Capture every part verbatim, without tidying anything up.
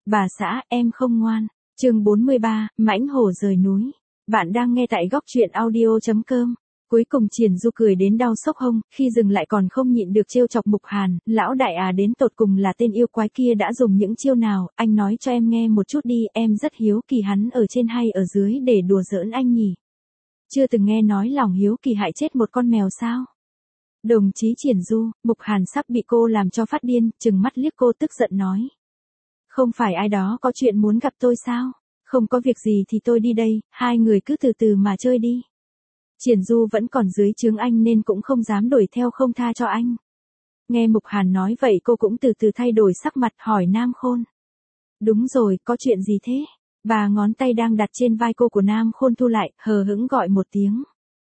Bà xã, em không ngoan. Chương bốn mươi ba, mãnh hổ rời núi. Bạn đang nghe tại góc truyện audio chấm com. Cuối cùng Triển Du cười đến đau sốc hông, khi dừng lại còn không nhịn được trêu chọc Mục Hàn, lão đại à, đến tột cùng là tên yêu quái kia đã dùng những chiêu nào, anh nói cho em nghe một chút đi, em rất hiếu kỳ hắn ở trên hay ở dưới để đùa giỡn anh nhỉ. Chưa từng nghe nói lòng hiếu kỳ hại chết một con mèo sao? Đồng chí Triển Du, Mục Hàn sắp bị cô làm cho phát điên, trừng mắt liếc cô tức giận nói. Không phải ai đó có chuyện muốn gặp tôi sao? Không có việc gì thì tôi đi đây, hai người cứ từ từ mà chơi đi. Triển Du vẫn còn dưới trướng anh nên cũng không dám đuổi theo không tha cho anh. Nghe Mục Hàn nói vậy cô cũng từ từ thay đổi sắc mặt hỏi Nam Khôn. Đúng rồi, có chuyện gì thế? Bà ngón tay đang đặt trên vai cô của Nam Khôn thu lại, hờ hững gọi một tiếng.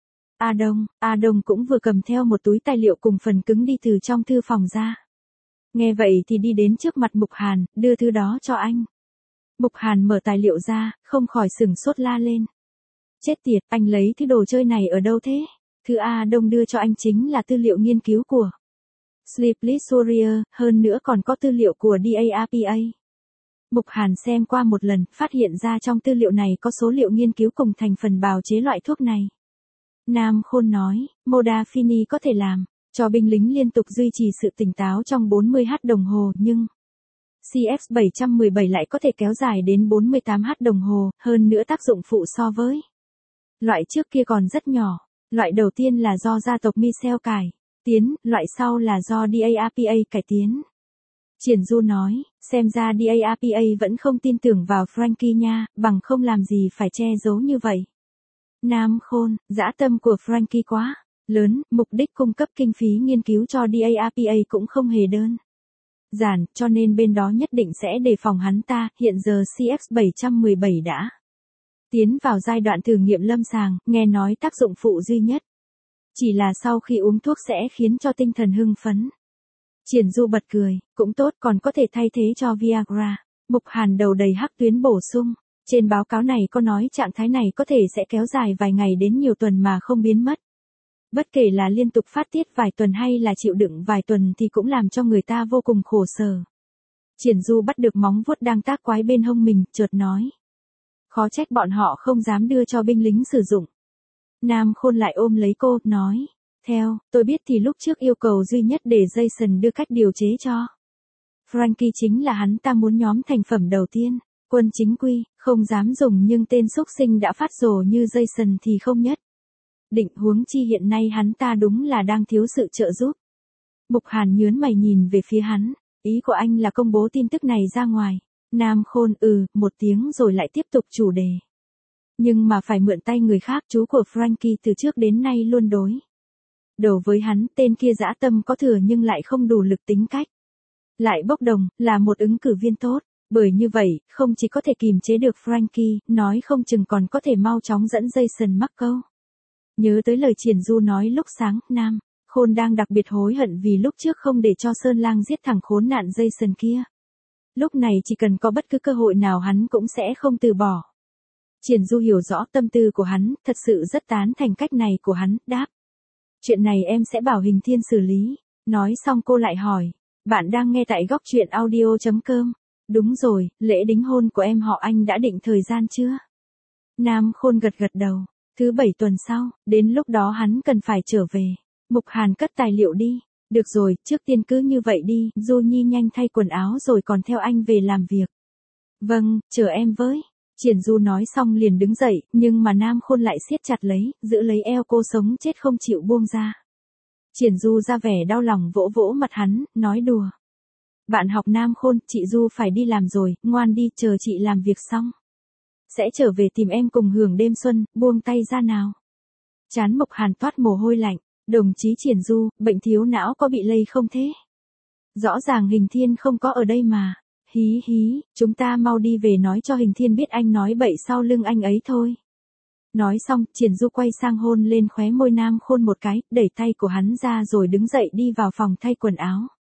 A Đông, A Đông cũng vừa cầm theo một túi tài liệu cùng phần cứng đi từ trong thư phòng ra. Nghe vậy thì đi đến trước mặt Mục Hàn, đưa thứ đó cho anh. Mục Hàn mở tài liệu ra, không khỏi sửng sốt la lên. Chết tiệt, anh lấy thứ đồ chơi này ở đâu thế? Thứ A Đông đưa cho anh chính là tư liệu nghiên cứu của Sleepless Warrior, hơn nữa còn có tư liệu của đê a rờ pê a. Mục Hàn xem qua một lần, phát hiện ra trong tư liệu này có số liệu nghiên cứu cùng thành phần bào chế loại thuốc này. Nam Khôn nói, Modafinil có thể làm cho binh lính liên tục duy trì sự tỉnh táo trong bốn mươi h đồng hồ, nhưng xê ép bảy một bảy lại có thể kéo dài đến bốn mươi tám h đồng hồ, hơn nữa tác dụng phụ so với loại trước kia còn rất nhỏ. Loại đầu tiên là do gia tộc Michel cải tiến, loại sau là do đê a rờ pê a cải tiến. Triển Du nói, xem ra đê a rờ pê a vẫn không tin tưởng vào Frankie nha, bằng không làm gì phải che giấu như vậy. Nam Khôn, dã tâm của Frankie quá lớn, mục đích cung cấp kinh phí nghiên cứu cho đê a rờ pê a cũng không hề đơn giản, cho nên bên đó nhất định sẽ đề phòng hắn ta. Hiện giờ xê ép bảy một bảy đã tiến vào giai đoạn thử nghiệm lâm sàng, nghe nói tác dụng phụ duy nhất chỉ là sau khi uống thuốc sẽ khiến cho tinh thần hưng phấn. Triển Du bật cười, cũng tốt, còn có thể thay thế cho Viagra. Mục Hàn đầu đầy hắc tuyến bổ sung. Trên báo cáo này có nói trạng thái này có thể sẽ kéo dài vài ngày đến nhiều tuần mà không biến mất. Bất kể là liên tục phát tiết vài tuần hay là chịu đựng vài tuần thì cũng làm cho người ta vô cùng khổ sở. Triển Du bắt được móng vuốt đang tác quái bên hông mình, chợt nói. Khó trách bọn họ không dám đưa cho binh lính sử dụng. Nam Khôn lại ôm lấy cô, nói. Theo, tôi biết thì lúc trước yêu cầu duy nhất để Jason đưa cách điều chế cho Frankie chính là hắn ta muốn nhóm thành phẩm đầu tiên. Quân chính quy, không dám dùng nhưng tên xúc sinh đã phát rồ như Jason thì không nhất định, huống chi hiện nay hắn ta đúng là đang thiếu sự trợ giúp. Mục Hàn nhớn mày nhìn về phía hắn, ý của anh là công bố tin tức này ra ngoài. Nam Khôn ừ, một tiếng rồi lại tiếp tục chủ đề. Nhưng mà phải mượn tay người khác, chú của Frankie từ trước đến nay luôn đối đầu với hắn, tên kia dã tâm có thừa nhưng lại không đủ lực, tính cách lại bốc đồng, là một ứng cử viên tốt. Bởi như vậy, không chỉ có thể kìm chế được Frankie, nói không chừng còn có thể mau chóng dẫn Jason mắc câu. Nhớ tới lời Triển Du nói lúc sáng, Nam Khôn đang đặc biệt hối hận vì lúc trước không để cho Sơn Lang giết thằng khốn nạn Jason kia. Lúc này chỉ cần có bất cứ cơ hội nào hắn cũng sẽ không từ bỏ. Triển Du hiểu rõ tâm tư của hắn, thật sự rất tán thành cách này của hắn, đáp. Chuyện này em sẽ bảo Hình Thiên xử lý. Nói xong cô lại hỏi, bạn đang nghe tại góc truyện audio chấm com. Đúng rồi, lễ đính hôn của em họ Anh đã định thời gian chưa? Nam Khôn gật gật đầu. Thứ bảy tuần sau, đến lúc đó hắn cần phải trở về. Mục Hàn cất tài liệu đi. Được rồi, trước tiên cứ như vậy đi, Du Nhi nhanh thay quần áo rồi còn theo anh về làm việc. Vâng, chờ em với. Triển Du nói xong liền đứng dậy, nhưng mà Nam Khôn lại siết chặt lấy, giữ lấy eo cô sống chết không chịu buông ra. Triển Du ra vẻ đau lòng vỗ vỗ mặt hắn, nói đùa. Bạn học Nam Khôn, chị Du phải đi làm rồi, ngoan đi, chờ chị làm việc xong sẽ trở về tìm em cùng hưởng đêm xuân, buông tay ra nào. Trán Mục Hàn toát mồ hôi lạnh. Đồng chí Triển Du, bệnh thiếu não có bị lây không thế? Rõ ràng Hình Thiên không có ở đây mà. Hí hí, chúng ta mau đi về nói cho Hình Thiên biết anh nói bậy sau lưng anh ấy thôi. Nói xong, Triển Du quay sang hôn lên khóe môi Nam Khôn một cái, đẩy tay của hắn ra rồi đứng dậy đi vào phòng thay quần áo.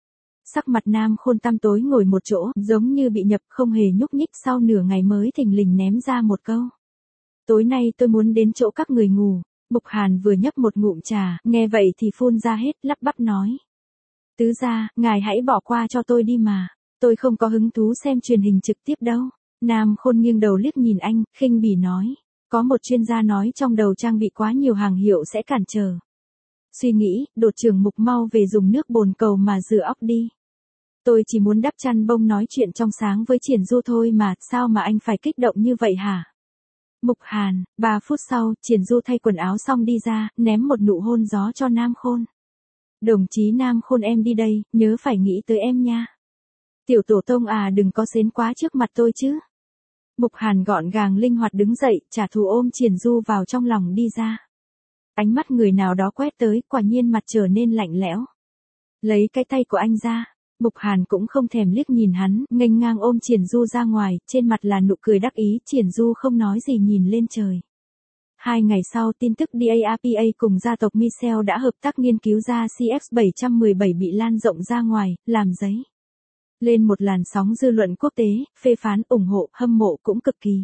Sắc mặt Nam Khôn tăm tối ngồi một chỗ, giống như bị nhập, không hề nhúc nhích, sau nửa ngày mới thình lình ném ra một câu. Tối nay tôi muốn đến chỗ các người ngủ. Mục Hàn vừa nhấp một ngụm trà, nghe vậy thì phun ra hết, lắp bắp nói. Tứ gia, ngài hãy bỏ qua cho tôi đi mà. Tôi không có hứng thú xem truyền hình trực tiếp đâu. Nam Khôn nghiêng đầu liếc nhìn anh, khinh bỉ nói. Có một chuyên gia nói trong đầu trang bị quá nhiều hàng hiệu sẽ cản trở. Suy nghĩ, đột trưởng Mục mau về dùng nước bồn cầu mà rửa óc đi. Tôi chỉ muốn đắp chăn bông nói chuyện trong sáng với Triển Du thôi mà, sao mà anh phải kích động như vậy hả? Mục Hàn, ba phút sau, Triển Du thay quần áo xong đi ra, ném một nụ hôn gió cho Nam Khôn. Đồng chí Nam Khôn em đi đây, nhớ phải nghĩ tới em nha. Tiểu tổ tông à đừng có xến quá trước mặt tôi chứ. Mục Hàn gọn gàng linh hoạt đứng dậy, trả thù ôm Triển Du vào trong lòng đi ra. Ánh mắt người nào đó quét tới, quả nhiên mặt trở nên lạnh lẽo. Lấy cái tay của anh ra. Mục Hàn cũng không thèm liếc nhìn hắn, nghênh ngang ôm Triển Du ra ngoài, trên mặt là nụ cười đắc ý, Triển Du không nói gì nhìn lên trời. Hai ngày sau, tin tức đê a rờ pê a cùng gia tộc Michel đã hợp tác nghiên cứu ra C F bảy một bảy bị lan rộng ra ngoài, làm giấy lên một làn sóng dư luận quốc tế, phê phán, ủng hộ, hâm mộ cũng cực kỳ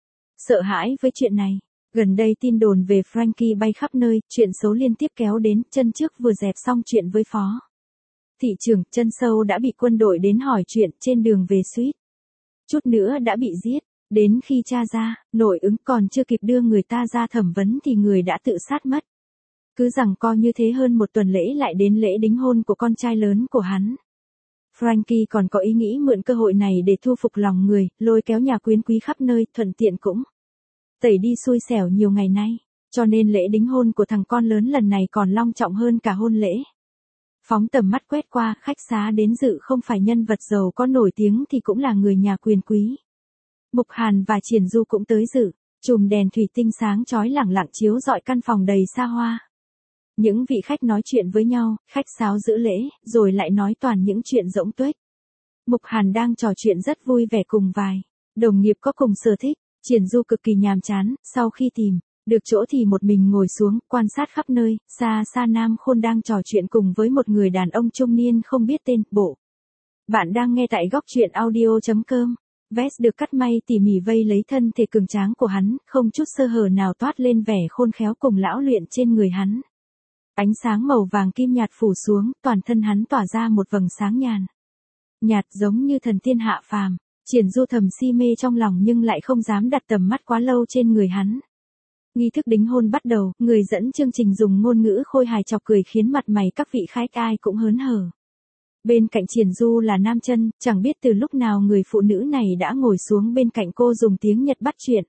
sợ hãi với chuyện này. Gần đây tin đồn về Frankie bay khắp nơi, chuyện xấu liên tiếp kéo đến, chân trước vừa dẹp xong chuyện với phó thị trưởng, chân sâu đã bị quân đội đến hỏi chuyện, trên đường về suýt chút nữa đã bị giết. Đến khi tra ra, nội ứng còn chưa kịp đưa người ta ra thẩm vấn thì người đã tự sát mất. Cứ rằng co như thế hơn một tuần lễ lại đến lễ đính hôn của con trai lớn của hắn. Frankie còn có ý nghĩ mượn cơ hội này để thu phục lòng người, lôi kéo nhà quyến quý khắp nơi, thuận tiện cũng tẩy đi xui xẻo nhiều ngày nay. Cho nên lễ đính hôn của thằng con lớn lần này còn long trọng hơn cả hôn lễ. Phóng tầm mắt quét qua, khách xá đến dự không phải nhân vật giàu có nổi tiếng thì cũng là người nhà quyền quý. Mục Hàn và Triển Du cũng tới dự, chùm đèn thủy tinh sáng chói lẳng lặng chiếu rọi căn phòng đầy xa hoa. Những vị khách nói chuyện với nhau, khách sáo giữ lễ, rồi lại nói toàn những chuyện rỗng tuếch. Mục Hàn đang trò chuyện rất vui vẻ cùng vài đồng nghiệp có cùng sở thích. Triển Du cực kỳ nhàm chán, sau khi tìm được chỗ thì một mình ngồi xuống, quan sát khắp nơi, xa xa Nam Khôn đang trò chuyện cùng với một người đàn ông trung niên không biết tên, bộ. Bạn đang nghe tại góc truyện audio chấm com. Vest được cắt may tỉ mỉ vây lấy thân thể cường tráng của hắn, không chút sơ hở nào toát lên vẻ khôn khéo cùng lão luyện trên người hắn. Ánh sáng màu vàng kim nhạt phủ xuống, toàn thân hắn tỏa ra một vầng sáng nhàn nhạt giống như thần tiên hạ phàm. Triển Du thầm si mê trong lòng nhưng lại không dám đặt tầm mắt quá lâu trên người hắn. Nghi thức đính hôn bắt đầu, người dẫn chương trình dùng ngôn ngữ khôi hài chọc cười khiến mặt mày các vị khách ai cũng hớn hở. Bên cạnh Triển Du là Nam Chân, chẳng biết từ lúc nào người phụ nữ này đã ngồi xuống bên cạnh cô dùng tiếng Nhật bắt chuyện.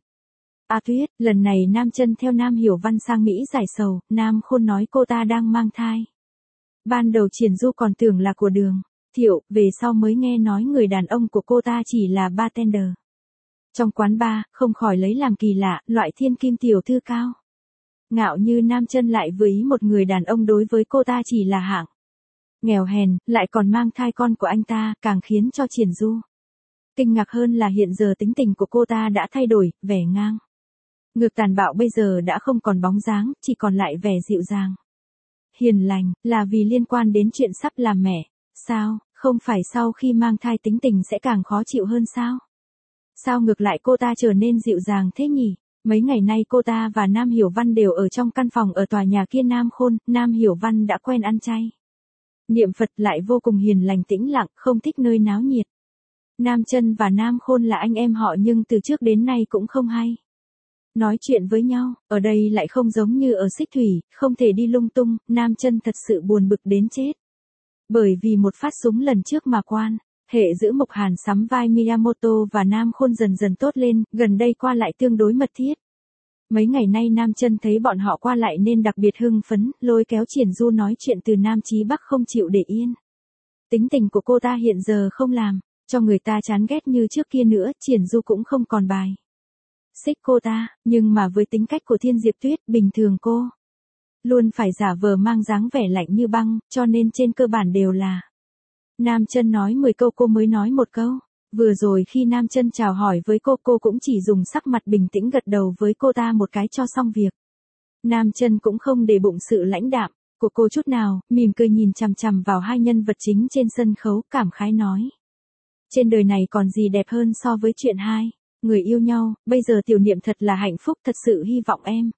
A Tuyết, lần này Nam Chân theo Nam Hiểu Văn sang Mỹ giải sầu, Nam Khôn nói cô ta đang mang thai. Ban đầu Triển Du còn tưởng là của Đường Thiệu, về sau mới nghe nói người đàn ông của cô ta chỉ là bartender trong quán bar, không khỏi lấy làm kỳ lạ, loại thiên kim tiểu thư cao ngạo như Nam Chân lại với ý một người đàn ông đối với cô ta chỉ là hạng nghèo hèn, lại còn mang thai con của anh ta, càng khiến cho Triển Du kinh ngạc hơn là hiện giờ tính tình của cô ta đã thay đổi, vẻ ngang ngược tàn bạo bây giờ đã không còn bóng dáng, chỉ còn lại vẻ dịu dàng hiền lành. Là vì liên quan đến chuyện sắp làm mẹ sao? Không phải sau khi mang thai tính tình sẽ càng khó chịu hơn sao? Sao ngược lại cô ta trở nên dịu dàng thế nhỉ? Mấy ngày nay cô ta và Nam Hiểu Văn đều ở trong căn phòng ở tòa nhà kia Nam Khôn, Nam Hiểu Văn đã quen ăn chay niệm Phật, lại vô cùng hiền lành tĩnh lặng, không thích nơi náo nhiệt. Nam Chân và Nam Khôn là anh em họ nhưng từ trước đến nay cũng không hay nói chuyện với nhau, ở đây lại không giống như ở Xích Thủy, không thể đi lung tung. Nam Chân thật sự buồn bực đến chết. Bởi vì một phát súng lần trước mà quan hệ giữa Mục Hàn sắm vai Miyamoto và Nam Khôn dần dần tốt lên, gần đây qua lại tương đối mật thiết. Mấy ngày nay Nam Chân thấy bọn họ qua lại nên đặc biệt hưng phấn, lôi kéo Triển Du nói chuyện từ Nam chí Bắc không chịu để yên. Tính tình của cô ta hiện giờ không làm cho người ta chán ghét như trước kia nữa, Triển Du cũng không còn bài xích cô ta, nhưng mà với tính cách của Thiên Diệp Tuyết, bình thường cô luôn phải giả vờ mang dáng vẻ lạnh như băng, cho nên trên cơ bản đều là Nam Chân nói mười câu cô mới nói một câu. Vừa rồi khi Nam Chân chào hỏi với cô, cô cũng chỉ dùng sắc mặt bình tĩnh gật đầu với cô ta một cái cho xong việc. Nam Chân cũng không để bụng sự lãnh đạm của cô chút nào, mỉm cười nhìn chằm chằm vào hai nhân vật chính trên sân khấu, cảm khái nói: trên đời này còn gì đẹp hơn so với chuyện hai người yêu nhau, bây giờ tiểu niệm thật là hạnh phúc, thật sự hy vọng em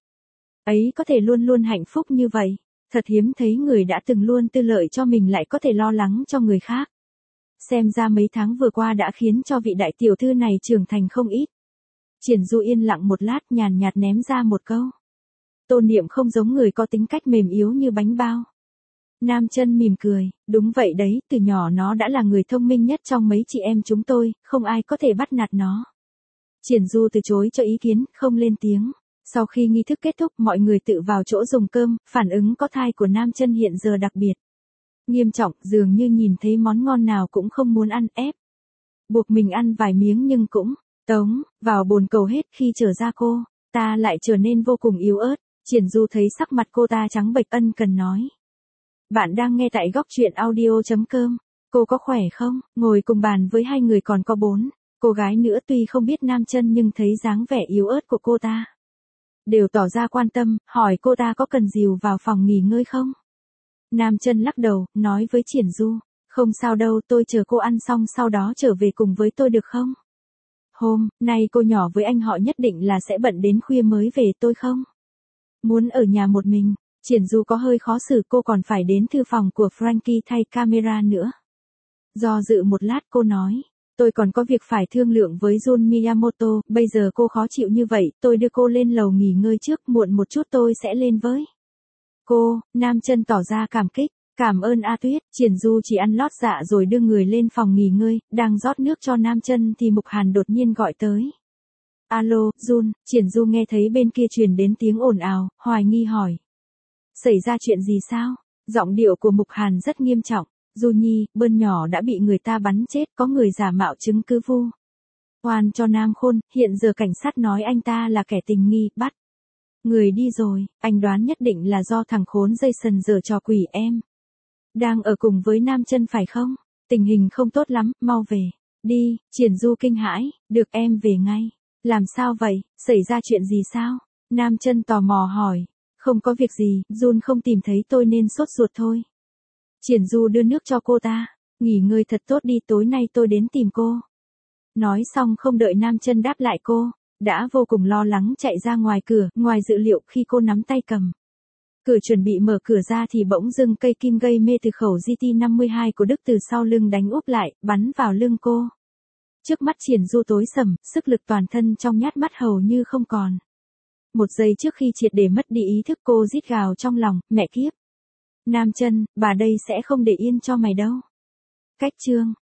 ấy có thể luôn luôn hạnh phúc như vậy. Thật hiếm thấy người đã từng luôn tư lợi cho mình lại có thể lo lắng cho người khác. Xem ra mấy tháng vừa qua đã khiến cho vị đại tiểu thư này trưởng thành không ít. Triển Du yên lặng một lát nhàn nhạt ném ra một câu. Tô Niệm không giống người có tính cách mềm yếu như bánh bao. Nam Chân mỉm cười, đúng vậy đấy, từ nhỏ nó đã là người thông minh nhất trong mấy chị em chúng tôi, không ai có thể bắt nạt nó. Triển Du từ chối cho ý kiến, không lên tiếng. Sau khi nghi thức kết thúc, mọi người tự vào chỗ dùng cơm, phản ứng có thai của Nam Chân hiện giờ đặc biệt nghiêm trọng, dường như nhìn thấy món ngon nào cũng không muốn ăn, ép buộc mình ăn vài miếng nhưng cũng tống vào bồn cầu hết. Khi trở ra cô ta lại trở nên vô cùng yếu ớt. Triển Du thấy sắc mặt cô ta trắng bệch ân cần nói. Bạn đang nghe tại góc truyện audio.com. Cô có khỏe không? Ngồi cùng bàn với hai người còn có bốn cô gái nữa, tuy không biết Nam Chân nhưng thấy dáng vẻ yếu ớt của cô ta, đều tỏ ra quan tâm, hỏi cô ta có cần dìu vào phòng nghỉ ngơi không? Nam Chân lắc đầu, nói với Triển Du, không sao đâu, tôi chờ cô ăn xong sau đó trở về cùng với tôi được không? Hôm nay cô nhỏ với anh họ nhất định là sẽ bận đến khuya mới về, tôi không muốn ở nhà một mình. Triển Du có hơi khó xử, cô còn phải đến thư phòng của Frankie thay camera nữa. Do dự một lát cô nói, tôi còn có việc phải thương lượng với Jun Miyamoto, bây giờ cô khó chịu như vậy, tôi đưa cô lên lầu nghỉ ngơi trước, muộn một chút tôi sẽ lên với cô. Nam Chân tỏ ra cảm kích, cảm ơn A Tuyết. Triển Du chỉ ăn lót dạ rồi đưa người lên phòng nghỉ ngơi, đang rót nước cho Nam Chân thì Mục Hàn đột nhiên gọi tới. Alo, Jun. Triển Du nghe thấy bên kia truyền đến tiếng ồn ào, hoài nghi hỏi. Xảy ra chuyện gì sao? Giọng điệu của Mục Hàn rất nghiêm trọng. Du Nhi, Bơn nhỏ đã bị người ta bắn chết, có người giả mạo chứng cứ vu oan cho Nam Khôn, hiện giờ cảnh sát nói anh ta là kẻ tình nghi, bắt người đi rồi, anh đoán nhất định là do thằng khốn Jason giở trò quỷ. Em đang ở cùng với Nam Chân phải không? Tình hình không tốt lắm, mau về đi. Triển Du kinh hãi, được, em về ngay. Làm sao vậy, xảy ra chuyện gì sao? Nam Chân tò mò hỏi. Không có việc gì, Jun không tìm thấy tôi nên sốt ruột thôi. Triển Du đưa nước cho cô ta, nghỉ ngơi thật tốt đi, tối nay tôi đến tìm cô. Nói xong không đợi Nam Chân đáp lại cô, đã vô cùng lo lắng chạy ra ngoài cửa. Ngoài dự liệu, khi cô nắm tay cầm cửa chuẩn bị mở cửa ra thì bỗng dưng cây kim gây mê từ khẩu G T năm mươi hai của Đức từ sau lưng đánh úp lại, bắn vào lưng cô. Trước mắt Triển Du tối sầm, sức lực toàn thân trong nhát mắt hầu như không còn. Một giây trước khi triệt để mất đi ý thức, cô rít gào trong lòng, mẹ kiếp. Nam Chân, bà đây sẽ không để yên cho mày đâu. Cách chương